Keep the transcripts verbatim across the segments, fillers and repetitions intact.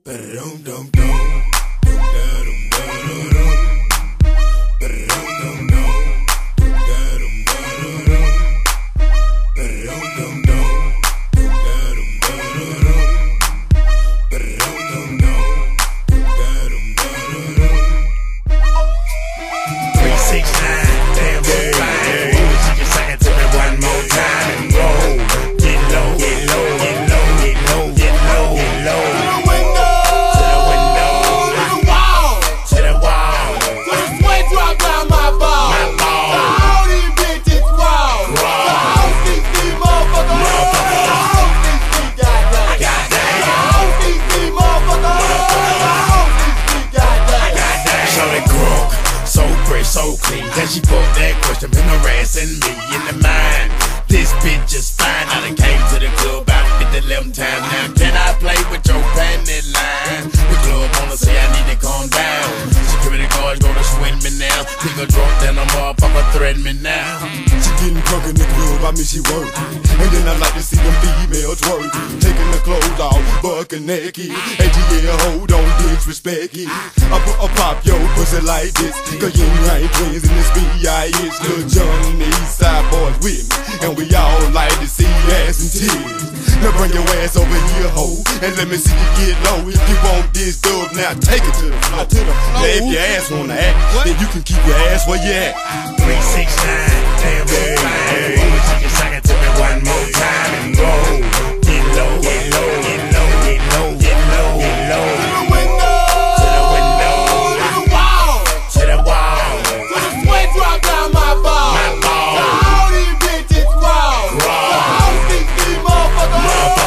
So clean, then she put that question, been harassing me in the mind. This bitch is fine, I done came to the club about fifty eleven times. Now can I play with your panty line? The club wanna say I need to calm down. Security guards gonna swing me now. Pick a drunk, then a motherfucker threaten me now. She getting drunk in the club, I mean she work. And then I like to see them females twerk. Taking the clothes off, bucking naked. A G L, hold on, disrespect it. I put a pop your pussy like this. Cause you ain't twins in this B I S. Lil Jon and the East Side boys with me. And we all like to see ass and tears. Now bring your ass over here, ho, and let me see you get low. If you want this dub, now take it to the floor. To the floor. Now if your ass wanna act, what? Then you can keep your ass where you at. three six nine, damn hey, hey. You can suck it to me one more time and go. Get low, get low, get low, get low, get low, get low. To the window, to the window, to the wall, to the wall. To the sweat drop down my ball. My ball. To all these bitches raw. Raw. To all these these motherfuckers.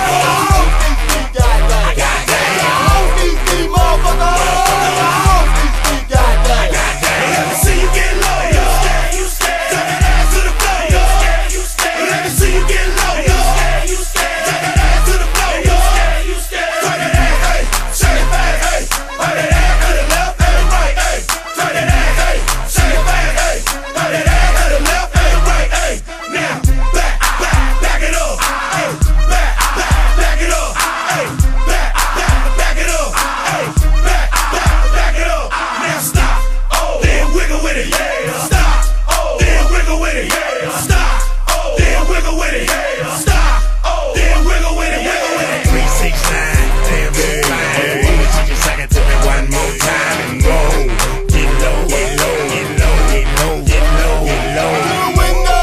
All these these goddamn. Goddamn. All these these motherfuckers. All these these goddamn. Goddamn. Let me see you get low, you stay, you stay. Tuck that ass to the floor, you stay, you stay. Let me see you get low, you stay, you stay. Tuck that ass to the floor, you stay, you stay. Tuck that ass, hey, shake it fast, hey. Put that ass to the left and the right, hey. Tuck that ass, hey, shake it fast, hey. Put that ass to the left and the right, hey. Now, back, back, back it up, hey. Back, back, back it up, hey. Back, back, back it up, hey. Back, back, back it up. Now stop, oh, then wiggle with it, yeah. Stop, oh, then wiggle with it, yeah. Stop, oh, then wiggle with it, yeah. Stop, oh, then wiggle with it, wiggle with it. three six nine, damn hey, hey. You can suck it to me one more time and go. Get low, get low, get low, get low, get low, get low. To the window,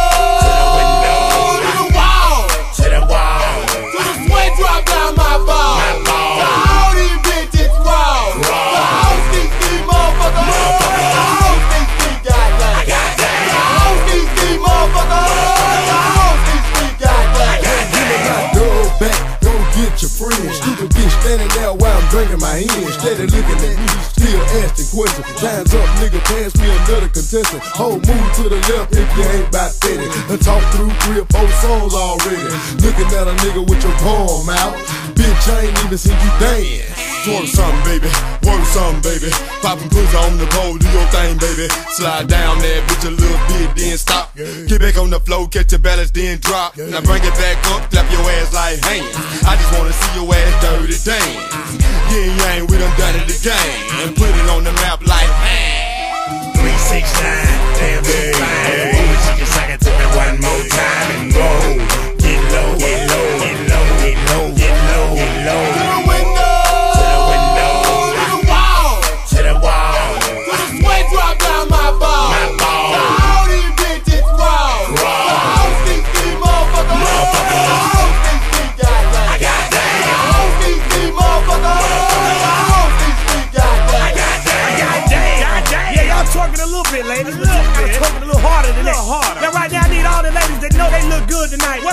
to the wall, To the wall, to the sweat drop down my ball. my ball. To all these bitches raw. To all these these motherfuckers. All these these goddamn. Goddamn. All these these motherfuckers. All these these goddamn. Give me my dog back, go get your friends. Stupid bitch standing there while I'm drinking my hand. Steady looking at me, still asking questions. Time's up, nigga, pass me another contestant. Whole move to the left if you ain't about steady. I talk through three or four songs already. Looking at a nigga with your palm out. Bitch, I ain't even seen you dance. Twerk something, baby. Work something, baby. Poppin' pussy on the pole, do your thing, baby. Slide down that bitch a little bit, then stop. Get back on the floor, catch your balance, then drop. Now bring it back up, clap your ass like hands. I just wanna see your ass dirty dance. Yeah, yang, we done done it again. And put it on the map like, man. three six nine, damn hey, hey. You can suck it to me one more time and go. Get low, get low, get low, get low, get low, get low. To the window, To the window, to the wall, to the wall. to the sweat drop down my ball. My ball. To all these bitches raw. Raw. To all these these motherfuckers. All these these goddamn. Goddamn. All these these motherfuckers. All these these goddamn. Goddamn. Yeah, y'all twerking a little bit, ladies. A little bit. Twerking a little harder than that. Now, right now, I need all the ladies that know they look good tonight.